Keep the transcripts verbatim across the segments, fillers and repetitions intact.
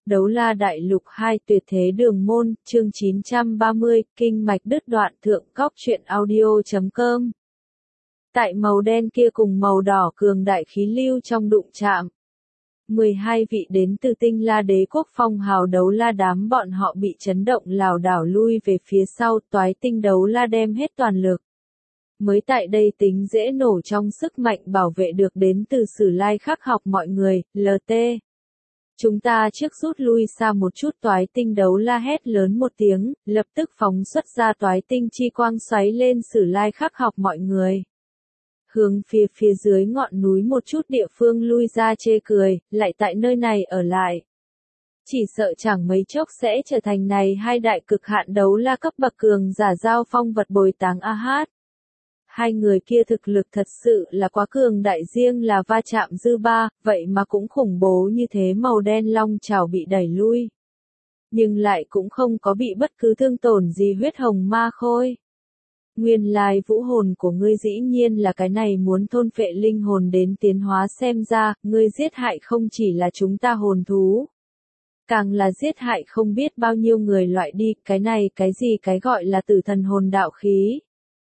Đấu La Đại Lục hai Tuyệt Thế Đường Môn, chương chín trăm ba mươi, Kinh mạch đứt đoạn thượng cóc truyện audio chấm com. Tại màu đen kia cùng màu đỏ cường đại khí lưu trong đụng chạm. mười hai vị đến từ Tinh La Đế quốc phong hào đấu la đám bọn họ bị chấn động lảo đảo lui về phía sau, toái tinh đấu la đem hết toàn lực. Mới tại đây tính dễ nổ trong sức mạnh bảo vệ được đến từ Sử Lai Khắc học mọi người, lờ tê. Chúng ta trước rút lui xa một chút, toái tinh đấu la hét lớn một tiếng, lập tức phóng xuất ra toái tinh chi quang xoáy lên Sử Lai Khắc học mọi người. Hướng phía phía dưới ngọn núi một chút địa phương lui ra chê cười, lại tại nơi này ở lại. Chỉ sợ chẳng mấy chốc sẽ trở thành này hai đại cực hạn đấu la cấp bậc cường giả giao phong vật bồi táng a hát. Hai người kia thực lực thật sự là quá cường đại, riêng là va chạm dư ba, vậy mà cũng khủng bố như thế. Màu đen long trảo bị đẩy lui. Nhưng lại cũng không có bị bất cứ thương tổn gì. Huyết hồng ma khôi. Nguyên lai vũ hồn của ngươi dĩ nhiên là cái này, muốn thôn phệ linh hồn đến tiến hóa, xem ra, ngươi giết hại không chỉ là chúng ta hồn thú. Càng là giết hại không biết bao nhiêu người loại đi, cái này cái gì cái gọi là tử thần hồn đạo khí.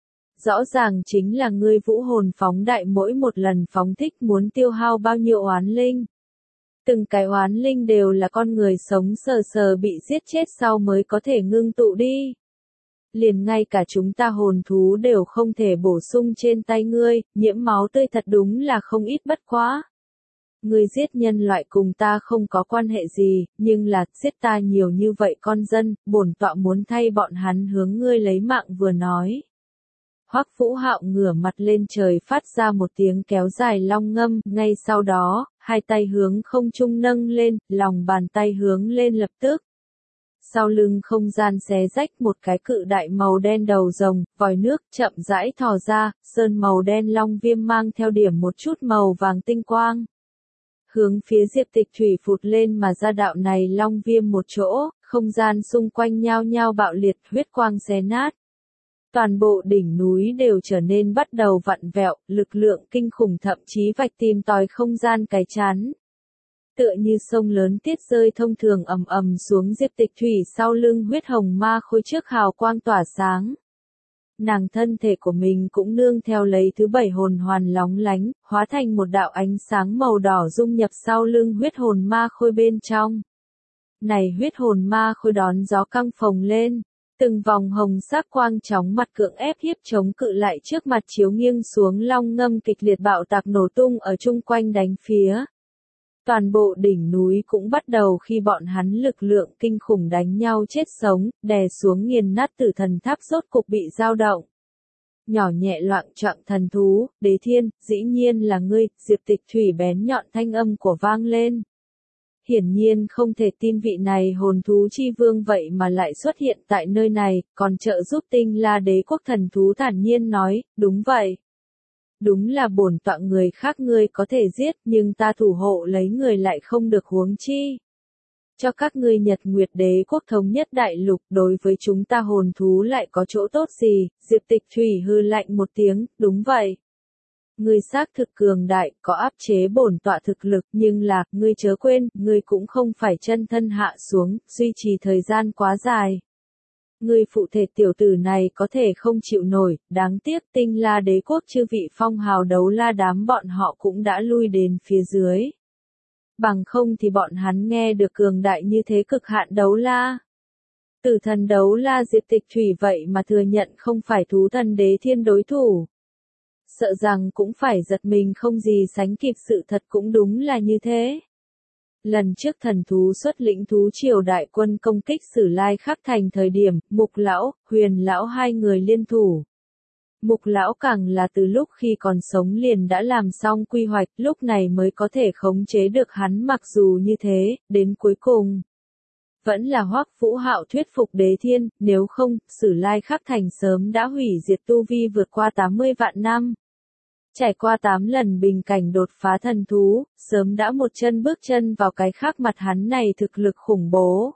Rõ ràng chính là ngươi vũ hồn phóng đại, mỗi một lần phóng thích muốn tiêu hao bao nhiêu oán linh. Từng cái oán linh đều là con người sống sờ sờ bị giết chết sau mới có thể ngưng tụ đi. Liền ngay cả chúng ta hồn thú đều không thể bổ sung trên tay ngươi, nhiễm máu tươi thật đúng là không ít bất quá. Ngươi giết nhân loại cùng ta không có quan hệ gì, nhưng là, giết ta nhiều như vậy con dân, bổn tọa muốn thay bọn hắn hướng ngươi lấy mạng vừa nói. Hoắc Vũ Hạo ngửa mặt lên trời phát ra một tiếng kéo dài long ngâm, ngay sau đó, hai tay hướng không trung nâng lên, lòng bàn tay hướng lên lập tức. Sau lưng không gian xé rách, một cái cự đại màu đen đầu rồng, vòi nước chậm rãi thò ra, sơn màu đen long viêm mang theo điểm một chút màu vàng tinh quang. Hướng phía Diệp Tịch Thủy phụt lên mà ra, đạo này long viêm một chỗ, không gian xung quanh nhao nhao bạo liệt, huyết quang xé nát. Toàn bộ đỉnh núi đều trở nên bắt đầu vặn vẹo, lực lượng kinh khủng thậm chí vạch tìm tòi không gian cái chán. Tựa như sông lớn tiết rơi thông thường ầm ầm xuống. Diệp Tịch Thủy sau lưng huyết hồng ma khôi trước hào quang tỏa sáng. Nàng thân thể của mình cũng nương theo lấy thứ bảy hồn hoàn lóng lánh, hóa thành một đạo ánh sáng màu đỏ dung nhập sau lưng huyết hồn ma khôi bên trong. Này huyết hồn ma khôi đón gió căng phồng lên. Từng vòng hồng sắc quang chóng mặt cưỡng ép hiếp chống cự lại trước mặt chiếu nghiêng xuống long ngâm kịch liệt bạo tạc nổ tung ở chung quanh đánh phía. Toàn bộ đỉnh núi cũng bắt đầu khi bọn hắn lực lượng kinh khủng đánh nhau chết sống, đè xuống nghiền nát tử thần tháp rốt cục bị dao động. Nhỏ nhẹ loạng choạng thần thú, Đế Thiên, dĩ nhiên là ngươi. Diệp Tịch Thủy bén nhọn thanh âm của vang lên. Hiển nhiên không thể tin vị này hồn thú chi vương vậy mà lại xuất hiện tại nơi này, còn trợ giúp Tinh La Đế quốc thần thú thản nhiên nói, đúng vậy. Đúng là bổn tọa người khác ngươi có thể giết, nhưng ta thủ hộ lấy người lại không được, huống chi. Cho các ngươi Nhật Nguyệt Đế quốc thống nhất đại lục, đối với chúng ta hồn thú lại có chỗ tốt gì? Diệp Tịch Thủy hư lạnh một tiếng, đúng vậy. Ngươi xác thực cường đại, có áp chế bổn tọa thực lực, nhưng là, ngươi chớ quên, ngươi cũng không phải chân thân hạ xuống, duy trì thời gian quá dài. Ngươi phụ thể tiểu tử này có thể không chịu nổi, đáng tiếc Tinh La Đế quốc chư vị phong hào đấu la đám bọn họ cũng đã lui đến phía dưới. Bằng không thì bọn hắn nghe được cường đại như thế cực hạn đấu la. Tử thần đấu la Diệp Tịch Thủy vậy mà thừa nhận không phải thú thần Đế Thiên đối thủ. Sợ rằng cũng phải giật mình không gì sánh kịp, sự thật cũng đúng là như thế. Lần trước thần thú xuất lĩnh thú triều đại quân công kích Sử Lai Khắc thành thời điểm, Mục Lão, Huyền Lão hai người liên thủ. Mục Lão càng là từ lúc khi còn sống liền đã làm xong quy hoạch, lúc này mới có thể khống chế được hắn, mặc dù như thế, đến cuối cùng. Vẫn là Hoắc Vũ Hạo thuyết phục Đế Thiên, nếu không, Sử Lai Khắc thành sớm đã hủy diệt, tu vi vượt qua tám mươi vạn năm. Trải qua tám lần bình cảnh đột phá thần thú, sớm đã một chân bước chân vào cái khác mặt hắn này thực lực khủng bố.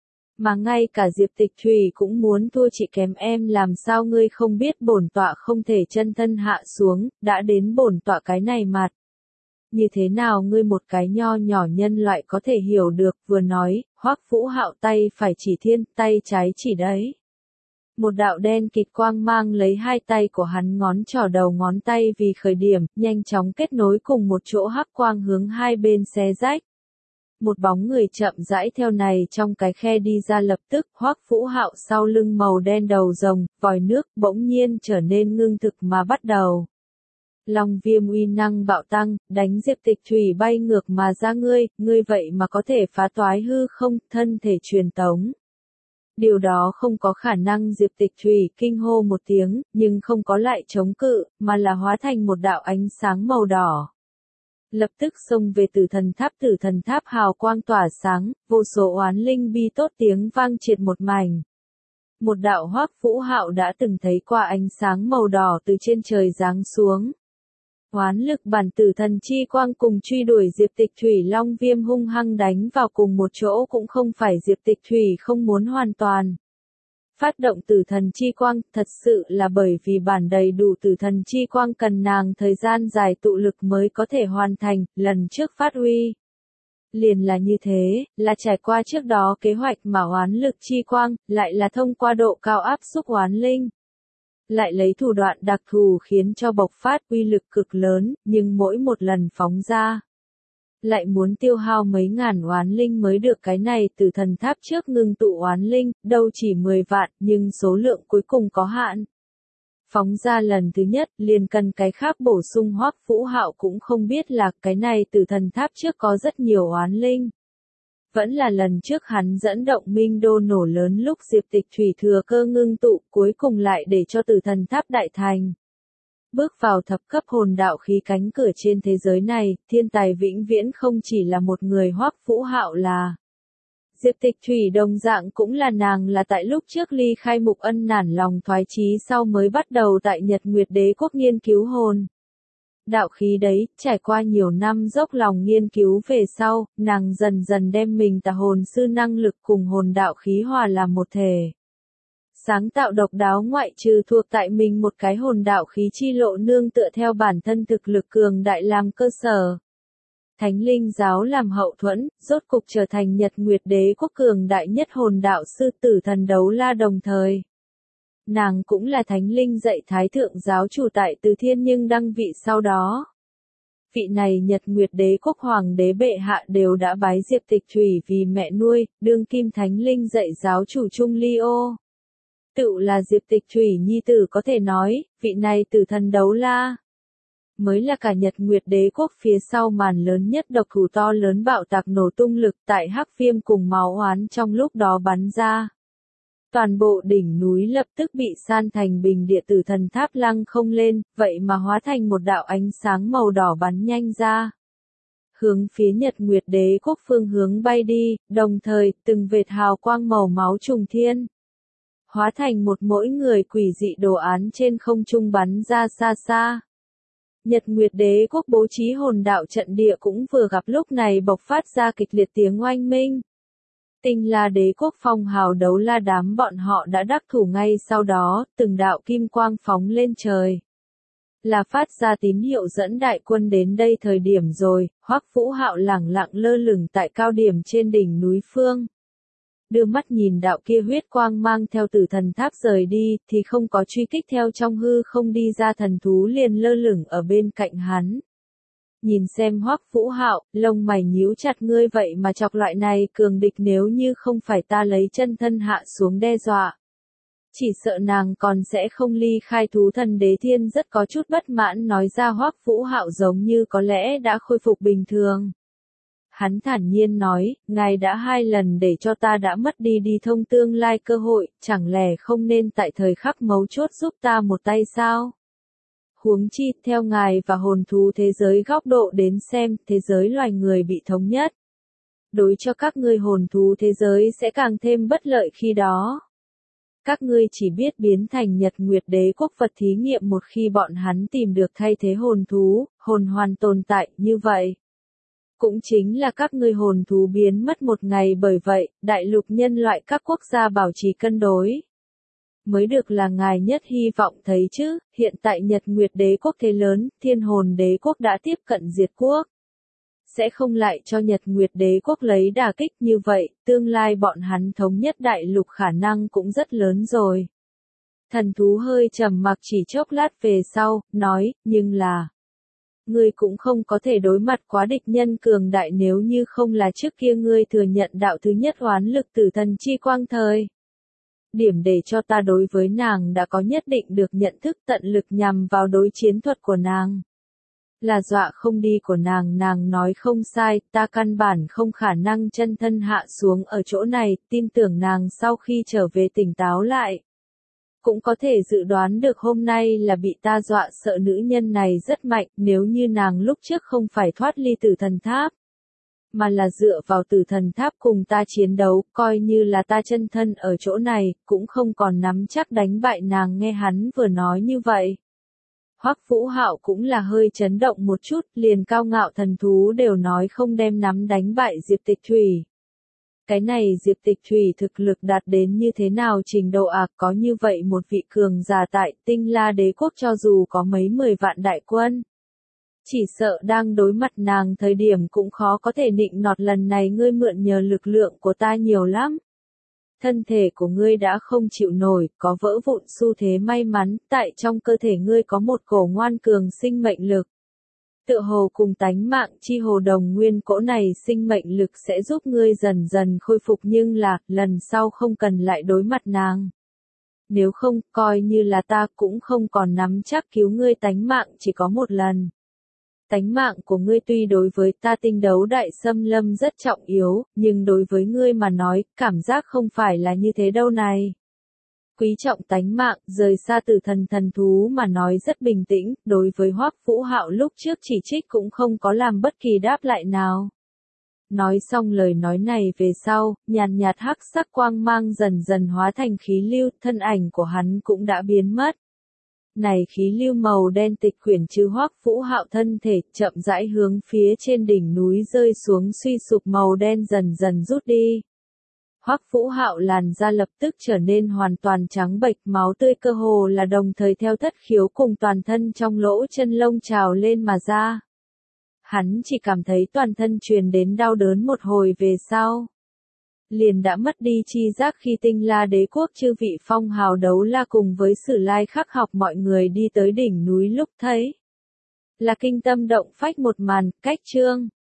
Mà ngay cả Diệp Tịch Thủy cũng muốn thua chị kém em, làm sao ngươi không biết bổn tọa không thể chân thân hạ xuống, đã đến bổn tọa cái này mặt. Như thế nào ngươi một cái nho nhỏ nhân loại có thể hiểu được, vừa nói, Hoắc Vũ Hạo tay phải chỉ thiên, tay trái chỉ đấy. Một đạo đen kịt quang mang lấy hai tay của hắn ngón trỏ đầu ngón tay vì khởi điểm, nhanh chóng kết nối cùng một chỗ hắc quang hướng hai bên xé rách. Một bóng người chậm rãi theo này trong cái khe đi ra, lập tức, Hoắc Vũ Hạo sau lưng màu đen đầu rồng, vòi nước, bỗng nhiên trở nên ngưng thực mà bắt đầu. Long viêm uy năng bạo tăng, đánh Diệp Tịch Thủy bay ngược mà ra. Ngươi, ngươi vậy mà có thể phá toái hư không, thân thể truyền tống. Điều đó không có khả năng. Diệp Tịch Thủy kinh hô một tiếng, nhưng không có lại chống cự, mà là hóa thành một đạo ánh sáng màu đỏ. Lập tức xông về Tử Thần Tháp. Tử Thần Tháp hào quang tỏa sáng, vô số oán linh bi tốt tiếng vang triệt một mảnh. Một đạo Hoắc Vũ Hạo đã từng thấy qua ánh sáng màu đỏ từ trên trời giáng xuống. Oán lực bản Tử Thần chi quang cùng truy đuổi Diệp Tịch Thủy. Long viêm hung hăng đánh vào cùng một chỗ, cũng không phải Diệp Tịch Thủy không muốn hoàn toàn phát động Tử Thần chi quang, thật sự là bởi vì bản đầy đủ Tử Thần chi quang cần nàng thời gian dài tụ lực mới có thể hoàn thành, lần trước phát huy. Liền là như thế, là trải qua trước đó kế hoạch mà oán lực chi quang, lại là thông qua độ cao áp xúc oán linh. Lại lấy thủ đoạn đặc thù khiến cho bộc phát uy lực cực lớn, nhưng mỗi một lần phóng ra lại muốn tiêu hao mấy ngàn oán linh mới được. Cái này Tử Thần Tháp trước ngưng tụ oán linh, đâu chỉ mười vạn, nhưng số lượng cuối cùng có hạn. Phóng ra lần thứ nhất, liền cần cái khác bổ sung. Hoắc Vũ Hạo cũng không biết là cái này Tử Thần Tháp trước có rất nhiều oán linh. Vẫn là lần trước hắn dẫn động minh đô nổ lớn lúc Diệp Tịch Thủy thừa cơ ngưng tụ, cuối cùng lại để cho Tử Thần Tháp đại thành. Bước vào thập cấp hồn đạo khí cánh cửa trên thế giới này, thiên tài vĩnh viễn không chỉ là một người. Hoắc Vũ Hạo là Diệp Tịch Thủy đồng dạng cũng là nàng, là tại lúc trước ly khai Mục Ân nản lòng thoái chí sau mới bắt đầu tại Nhật Nguyệt Đế Quốc nghiên cứu hồn đạo khí đấy. Trải qua nhiều năm dốc lòng nghiên cứu về sau, nàng dần dần đem mình tà hồn sư năng lực cùng hồn đạo khí hòa làm một thể. Sáng tạo độc đáo, ngoại trừ thuộc tại mình một cái hồn đạo khí chi lộ nương tựa theo bản thân thực lực cường đại làm cơ sở. Thánh linh giáo làm hậu thuẫn, rốt cục trở thành Nhật Nguyệt Đế Quốc cường đại nhất hồn đạo sư Tử Thần Đấu La. Đồng thời, nàng cũng là thánh linh dạy thái thượng giáo chủ tại Từ Thiên nhưng đăng vị sau đó. Vị này Nhật Nguyệt Đế Quốc hoàng đế bệ hạ đều đã bái Diệp Tịch Thủy vì mẹ nuôi, đương kim thánh linh dạy giáo chủ Trung Ly Ô. Tự là Diệp Tịch Thủy nhi tử, có thể nói, vị này Tử Thần Đấu La mới là cả Nhật Nguyệt Đế Quốc phía sau màn lớn nhất độc thủ to lớn bạo tạc nổ tung lực tại hắc viêm cùng máu oán trong lúc đó bắn ra. Toàn bộ đỉnh núi lập tức bị san thành bình địa. Tử Thần Tháp lăng không lên, vậy mà hóa thành một đạo ánh sáng màu đỏ bắn nhanh ra. Hướng phía Nhật Nguyệt Đế Quốc phương hướng bay đi, đồng thời, từng vệt hào quang màu máu trùng thiên. Hóa thành một mỗi người quỷ dị đồ án trên không trung bắn ra xa xa. Nhật Nguyệt Đế Quốc bố trí hồn đạo trận địa cũng vừa gặp lúc này bộc phát ra kịch liệt tiếng oanh minh. Tinh La Đế Quốc phong hào Đấu La đám bọn họ đã đắc thủ ngay sau đó, từng đạo kim quang phóng lên trời. Là phát ra tín hiệu dẫn đại quân đến đây thời điểm rồi. Hoắc Vũ Hạo lẳng lặng lơ lửng tại cao điểm trên đỉnh núi phương. Đưa mắt nhìn đạo kia huyết quang mang theo Tử Thần Tháp rời đi, thì không có truy kích theo trong hư không đi ra thần thú liền lơ lửng ở bên cạnh hắn. Nhìn xem Hoắc Vũ Hạo, lông mày nhíu chặt, ngươi vậy mà chọc loại này cường địch, nếu như không phải ta lấy chân thân hạ xuống đe dọa. Chỉ sợ nàng còn sẽ không ly khai thú thần đế thiên. Rất có chút bất mãn nói ra. Hoắc Vũ Hạo giống như có lẽ đã khôi phục bình thường. Hắn thản nhiên nói, ngài đã hai lần để cho ta đã mất đi đi thông tương lai cơ hội, chẳng lẽ không nên tại thời khắc mấu chốt giúp ta một tay sao? Huống chi, theo ngài và hồn thú thế giới góc độ đến xem, thế giới loài người bị thống nhất. Đối cho các ngươi hồn thú thế giới sẽ càng thêm bất lợi khi đó. Các ngươi chỉ biết biến thành Nhật Nguyệt Đế Quốc vật thí nghiệm một khi bọn hắn tìm được thay thế hồn thú, hồn hoàn tồn tại, như vậy. Cũng chính là các ngươi hồn thú biến mất một ngày, bởi vậy, đại lục nhân loại các quốc gia bảo trì cân đối. Mới được là ngài nhất hy vọng thấy chứ. Hiện tại Nhật Nguyệt Đế Quốc thế lớn, Thiên Hồn Đế Quốc đã tiếp cận diệt quốc. sẽ không lại cho Nhật Nguyệt Đế quốc lấy đả kích như vậy, tương lai bọn hắn thống nhất đại lục khả năng cũng rất lớn rồi. Thần thú hơi trầm mặc chỉ chốc lát về sau, nói, nhưng là, ngươi cũng không có thể đối mặt quá địch nhân cường đại nếu như không là trước kia ngươi thừa nhận đạo thứ nhất oán lực tử thần chi quang thời. Điểm để cho ta đối với nàng đã có nhất định được nhận thức tận lực nhằm vào đối chiến thuật của nàng. Là dọa không đi của nàng, nàng nói không sai, ta căn bản không khả năng chân thân hạ xuống ở chỗ này, tin tưởng nàng sau khi trở về tỉnh táo lại. Cũng có thể dự đoán được hôm nay là bị ta dọa sợ nữ nhân này rất mạnh, nếu như nàng lúc trước không phải thoát ly tử thần tháp, mà là dựa vào tử thần tháp cùng ta chiến đấu, coi như là ta chân thân ở chỗ này, cũng không còn nắm chắc đánh bại nàng. Nghe hắn vừa nói như vậy. Hoắc Vũ Hạo cũng là hơi chấn động một chút, liền cao ngạo thần thú đều nói không đem nắm đánh bại Diệp Tịch Thủy. Cái này Diệp Tịch Thủy thực lực đạt đến như thế nào trình độ ạc, có như vậy một vị cường giả tại Tinh La Đế quốc cho dù có mấy mười vạn đại quân. Chỉ sợ đang đối mặt nàng thời điểm cũng khó có thể nịnh nọt, lần này ngươi mượn nhờ lực lượng của ta nhiều lắm. Thân thể của ngươi đã không chịu nổi, có vỡ vụn xu thế, may mắn, tại trong cơ thể ngươi có một cổ ngoan cường sinh mệnh lực. Tựa hồ cùng tánh mạng chi hồ đồng nguyên, cỗ này sinh mệnh lực sẽ giúp ngươi dần dần khôi phục, nhưng là, lần sau không cần lại đối mặt nàng. Nếu không, coi như là ta cũng không còn nắm chắc cứu ngươi, tánh mạng chỉ có một lần. Tánh mạng của ngươi tuy đối với ta tinh đấu đại xâm lâm rất trọng yếu, nhưng đối với ngươi mà nói, cảm giác không phải là như thế đâu này. Quý trọng tánh mạng, rời xa tử thần thần thú mà nói rất bình tĩnh, đối với Hoắc Vũ Hạo lúc trước chỉ trích cũng không có làm bất kỳ đáp lại nào. Nói xong lời nói này về sau, nhàn nhạt hắc sắc quang mang dần dần hóa thành khí lưu, thân ảnh của hắn cũng đã biến mất. Này khí lưu màu đen tịch quyển chứ Hoắc Vũ Hạo thân thể, chậm rãi hướng phía trên đỉnh núi rơi xuống, suy sụp màu đen dần dần rút đi. Hoắc Vũ Hạo làn da lập tức trở nên hoàn toàn trắng bệch, máu tươi cơ hồ là đồng thời theo thất khiếu cùng toàn thân trong lỗ chân lông trào lên mà ra. Hắn chỉ cảm thấy toàn thân truyền đến đau đớn một hồi về sau. Liền đã mất đi chi giác khi Tinh La Đế quốc chư vị phong hào đấu la cùng với Sử Lai Khắc học mọi người đi tới đỉnh núi lúc thấy. Là kinh tâm động phách một màn, cách chương.